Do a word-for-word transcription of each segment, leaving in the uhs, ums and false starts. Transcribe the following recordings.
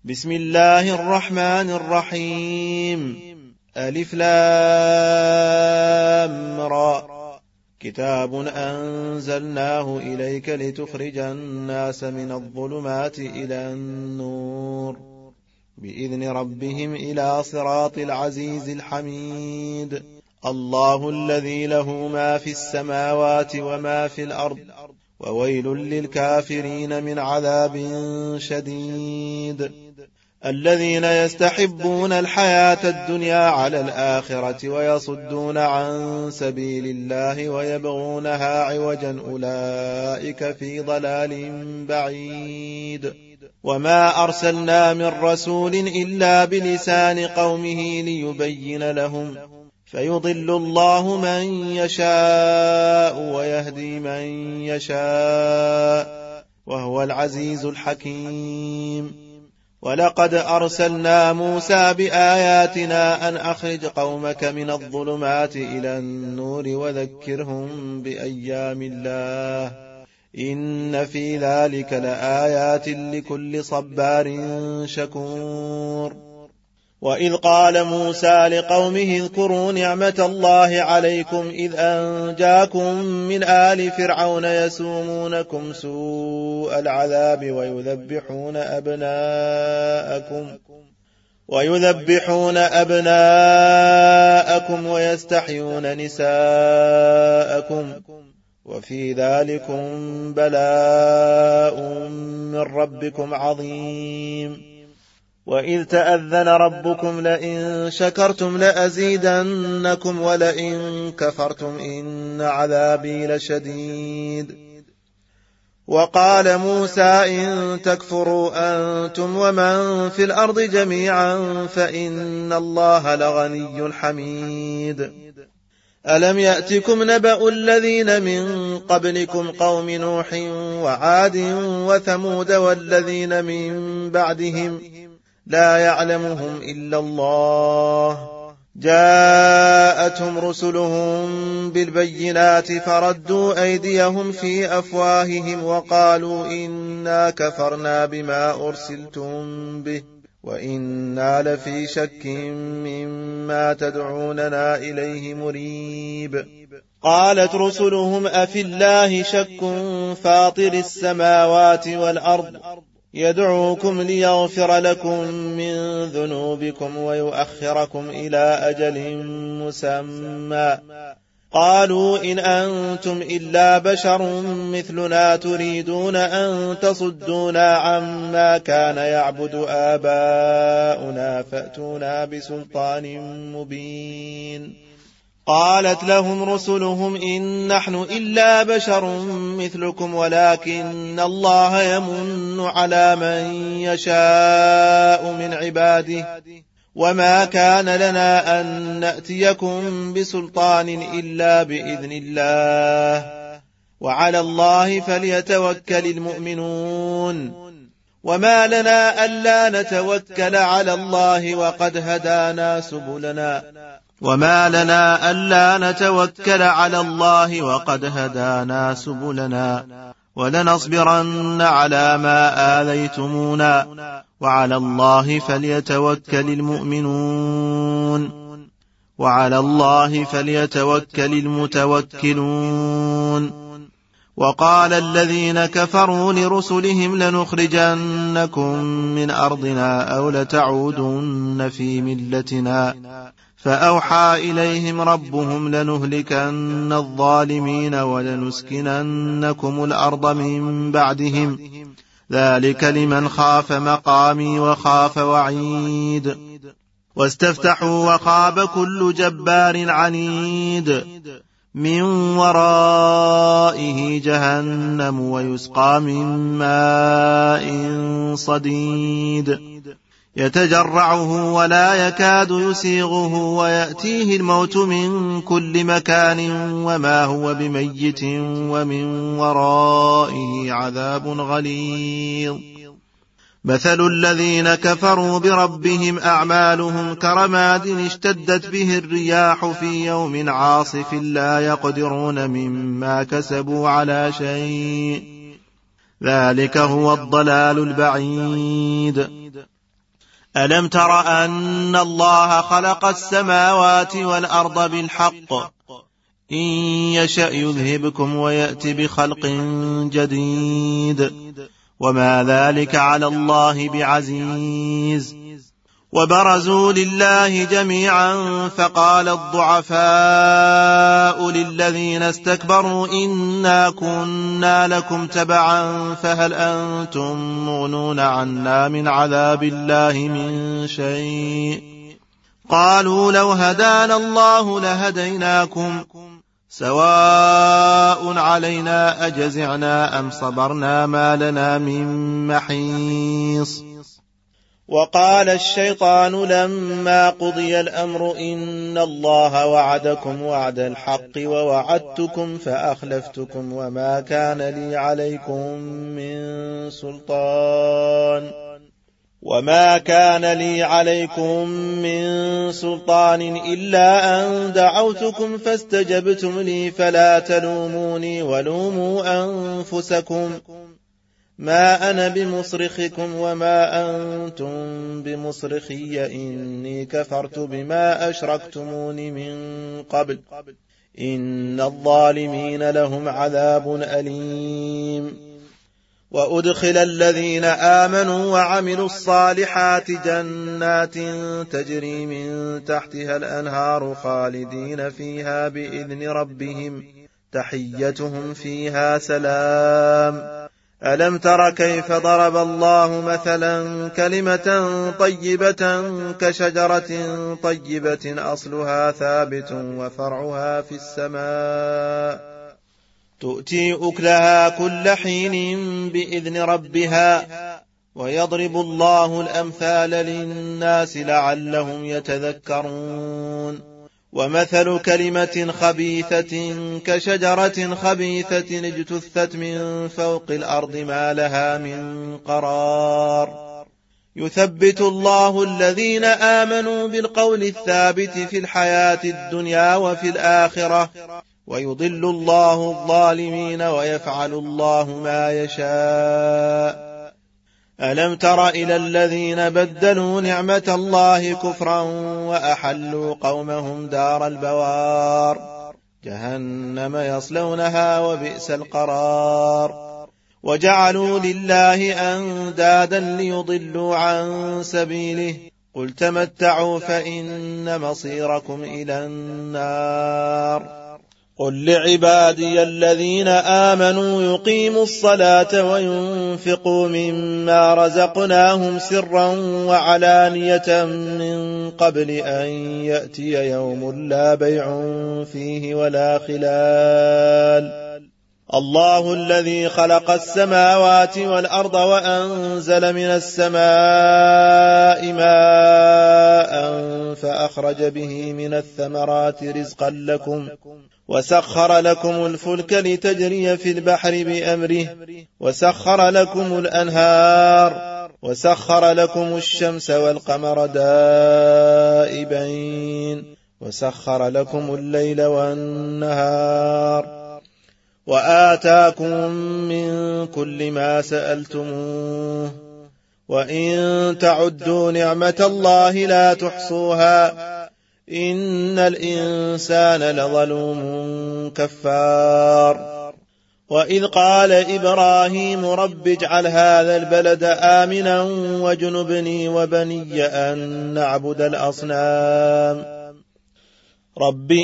بسم الله الرحمن الرحيم. ألف لام را. كتاب أنزلناه إليك لتخرج الناس من الظلمات إلى النور بإذن ربهم إلى صراط العزيز الحميد. الله الذي له ما في السماوات وما في الأرض وويل للكافرين من عذاب شديد. الذين يستحبون الحياة الدنيا على الآخرة ويصدون عن سبيل الله ويبغونها عوجا أولئك في ضلال بعيد. وما أرسلنا من رسول إلا بلسان قومه ليبين لهم فيضل الله من يشاء ويهدي من يشاء وهو العزيز الحكيم. ولقد أرسلنا موسى بآياتنا أن أخرج قومك من الظلمات إلى النور وذكرهم بأيام الله إن في ذلك لآيات لكل صبار شكور. وإذ قال موسى لقومه اذكروا نعمة الله عليكم إذ أنجاكم من آل فرعون يسومونكم سوء العذاب ويذبحون أبناءكم ويذبحون أبناءكم ويستحيون نساءكم وفي ذلكم بلاء من ربكم عظيم. وإذ تأذن ربكم لئن شكرتم لأزيدنكم ولئن كفرتم إن عذابي لشديد. وقال موسى إن تكفروا أنتم ومن في الأرض جميعا فإن الله لغني حميد. ألم يأتكم نبأ الذين من قبلكم قوم نوح وعاد وثمود والذين من بعدهم لا يعلمهم إلا الله جاءتهم رسلهم بالبينات فردوا أيديهم في أفواههم وقالوا إنا كفرنا بما أرسلتم به وإنا لفي شك مما تدعوننا إليه مريب. قالت رسلهم أفي الله شك فاطر السماوات والأرض يدعوكم ليغفر لكم من ذنوبكم ويؤخركم إلى أجل مسمى قالوا إن أنتم إلا بشر مثلنا تريدون أن تصدونا عما كان يعبد آباؤنا فأتونا بسلطان مبين. قالت لهم رسلهم إن نحن إلا بشر مثلكم ولكن الله يمن على من يشاء من عباده وما كان لنا أن نأتيكم بسلطان إلا بإذن الله وعلى الله فليتوكل المؤمنون. وما لنا ألا نتوكل على الله وقد هدانا سبلنا وما لنا ألا نتوكل على الله وقد هدانا سبلنا ولنصبرن على ما آذيتمونا وعلى الله فليتوكل المؤمنون وعلى الله فليتوكل المتوكلون. وقال الذين كفروا لرسلهم لنخرجنكم من أرضنا أو لتعودن في ملتنا فأوحى إليهم ربهم لنهلكن الظالمين ولنسكننكم الأرض من بعدهم ذلك لمن خاف مقامي وخاف وعيد. واستفتحوا وخاب كل جبار عنيد من ورائه جهنم ويسقى من ماء صديد يتجرعه ولا يكاد يسيغه ويأتيه الموت من كل مكان وما هو بميت ومن ورائه عذاب غليظ. مثل الذين كفروا بربهم أعمالهم كرماد اشتدت به الرياح في يوم عاصف لا يقدرون مما كسبوا على شيء ذلك هو الضلال البعيد. ألم تر أن الله خلق السماوات والأرض بالحق إن يشأ يذهبكم ويأتي بخلق جديد وما ذلك على الله بعزيز وبرزوا لله جميعا فقال الضعفاء للذين استكبروا إنا كنا لكم تبعا فهل أنتم مغنون عنا من عذاب الله من شيء قالوا لو هدانا الله لهديناكم سواء علينا أجزعنا أم صبرنا ما لنا من محيص. وقال الشيطان لما قضي الأمر إن الله وعدكم وعد الحق ووعدتكم فأخلفتكم وما كان لي عليكم من سلطان وما كان لي عليكم من سلطان إلا أن دعوتكم فاستجبتم لي فلا تلوموني ولوموا أنفسكم ما أنا بمصرخكم وما أنتم بمصرخي إني كفرت بما أشركتمون من قبل إن الظالمين لهم عذاب أليم. وأدخل الذين آمنوا وعملوا الصالحات جنات تجري من تحتها الأنهار خالدين فيها بإذن ربهم تحيتهم فيها سلام. ألم تر كيف ضرب الله مثلا كلمة طيبة كشجرة طيبة أصلها ثابت وفرعها في السماء تؤتي أكلها كل حين بإذن ربها ويضرب الله الأمثال للناس لعلهم يتذكرون. ومثل كلمة خبيثة كشجرة خبيثة اجتثت من فوق الأرض ما لها من قرار يثبت الله الذين آمنوا بالقول الثابت في الحياة الدنيا وفي الآخرة ويضل الله الظالمين ويفعل الله ما يشاء. ألم تر إلى الذين بدلوا نعمة الله كفرا وأحلوا قومهم دار البوار جهنم يصلونها وبئس القرار وجعلوا لله أندادا ليضلوا عن سبيله قل تمتعوا فإن مصيركم إلى النار. قل لعبادي الذين آمنوا يقيموا الصلاة وينفقوا مما رزقناهم سرا وعلانية من قبل أن يأتي يوم لا بيع فيه ولا خلال الله الذي خلق السماوات والأرض وأنزل من السماء ماء فأخرج به من الثمرات رزقا لكم وسخر لكم الفلك لتجري في البحر بأمره وسخر لكم الأنهار وسخر لكم الشمس والقمر دائبين وسخر لكم الليل والنهار وآتاكم من كل ما سألتموه وإن تعدوا نعمة الله لا تحصوها إن الإنسان لظلوم كفار. وإذ قال إبراهيم رب اجعل هذا البلد آمنا وجنبني وبني أن نعبد الأصنام رب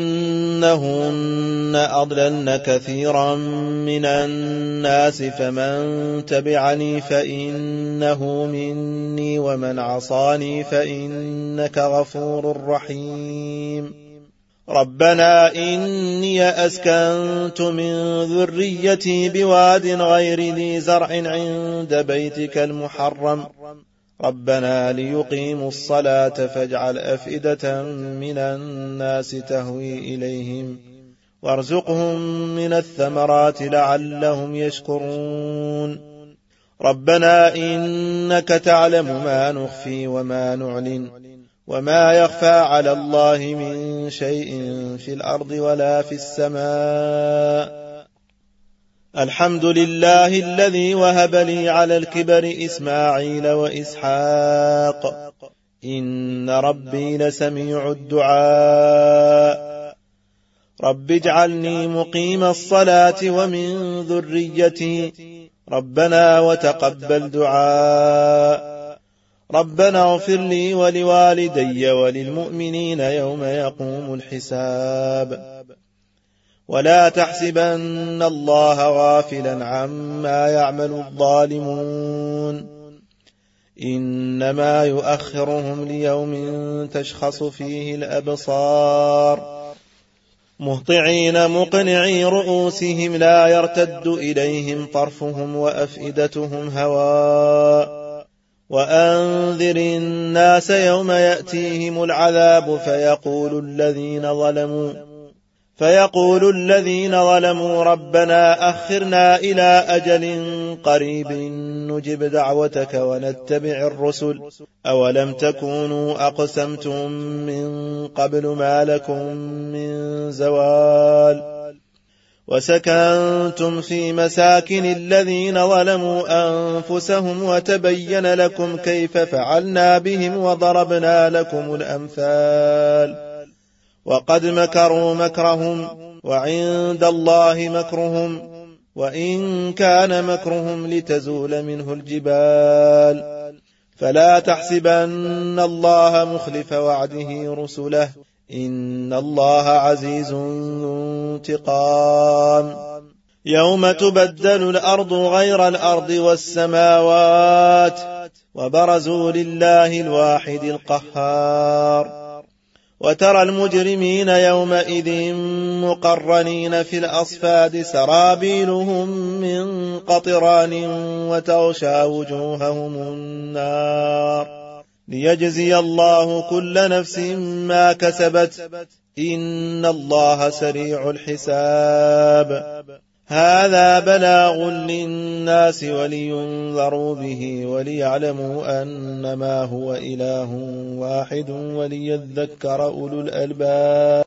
إنهن أضللن كثيرا من الناس فمن تبعني فإنه مني ومن عصاني فإنك غفور رحيم. ربنا إني أسكنت من ذريتي بواد غير ذي زرع عند بيتك المحرم ربنا ليقيموا الصلاة فاجعل أفئدة من الناس تهوي إليهم وارزقهم من الثمرات لعلهم يشكرون. ربنا إنك تعلم ما نخفي وما نعلن وما يخفى على الله من شيء في الأرض ولا في السماء الحمد لله الذي وهب لي على الكبر إسماعيل وإسحاق إن ربي لسميع الدعاء رب اجعلني مقيم الصلاة ومن ذريتي ربنا وتقبل دعاء ربنا اغفر لي ولوالدي وللمؤمنين يوم يقوم الحساب ولا تحسبن الله غافلا عما يعمل الظالمون إنما يؤخرهم ليوم تشخص فيه الأبصار مهطعين مقنعي رؤوسهم لا يرتد إليهم طرفهم وأفئدتهم هواء وأنذر الناس يوم يأتيهم العذاب فيقول الذين ظلموا فيقول الذين ظلموا ربنا أخرنا إلى أجل قريب نجب دعوتك ونتبع الرسل أولم تكونوا أقسمتم من قبل ما لكم من زوال وسكنتم في مساكن الذين ظلموا أنفسهم وتبين لكم كيف فعلنا بهم وضربنا لكم الأمثال وقد مكروا مكرهم وعند الله مكرهم وإن كان مكرهم لتزول منه الجبال فلا تحسبن الله مخلف وعده رسله إن الله عزيز ذو انتقام يوم تبدل الأرض غير الأرض والسماوات وبرزوا لله الواحد القهار وترى المجرمين يومئذ مقرنين في الأصفاد سرابيلهم من قطران وتغشى وجوههم النار ليجزي الله كل نفس ما كسبت إن الله سريع الحساب هذا بلاغ للناس ولينذروا به وليعلموا أنما هو إله واحد وليذكر أولو الألباب.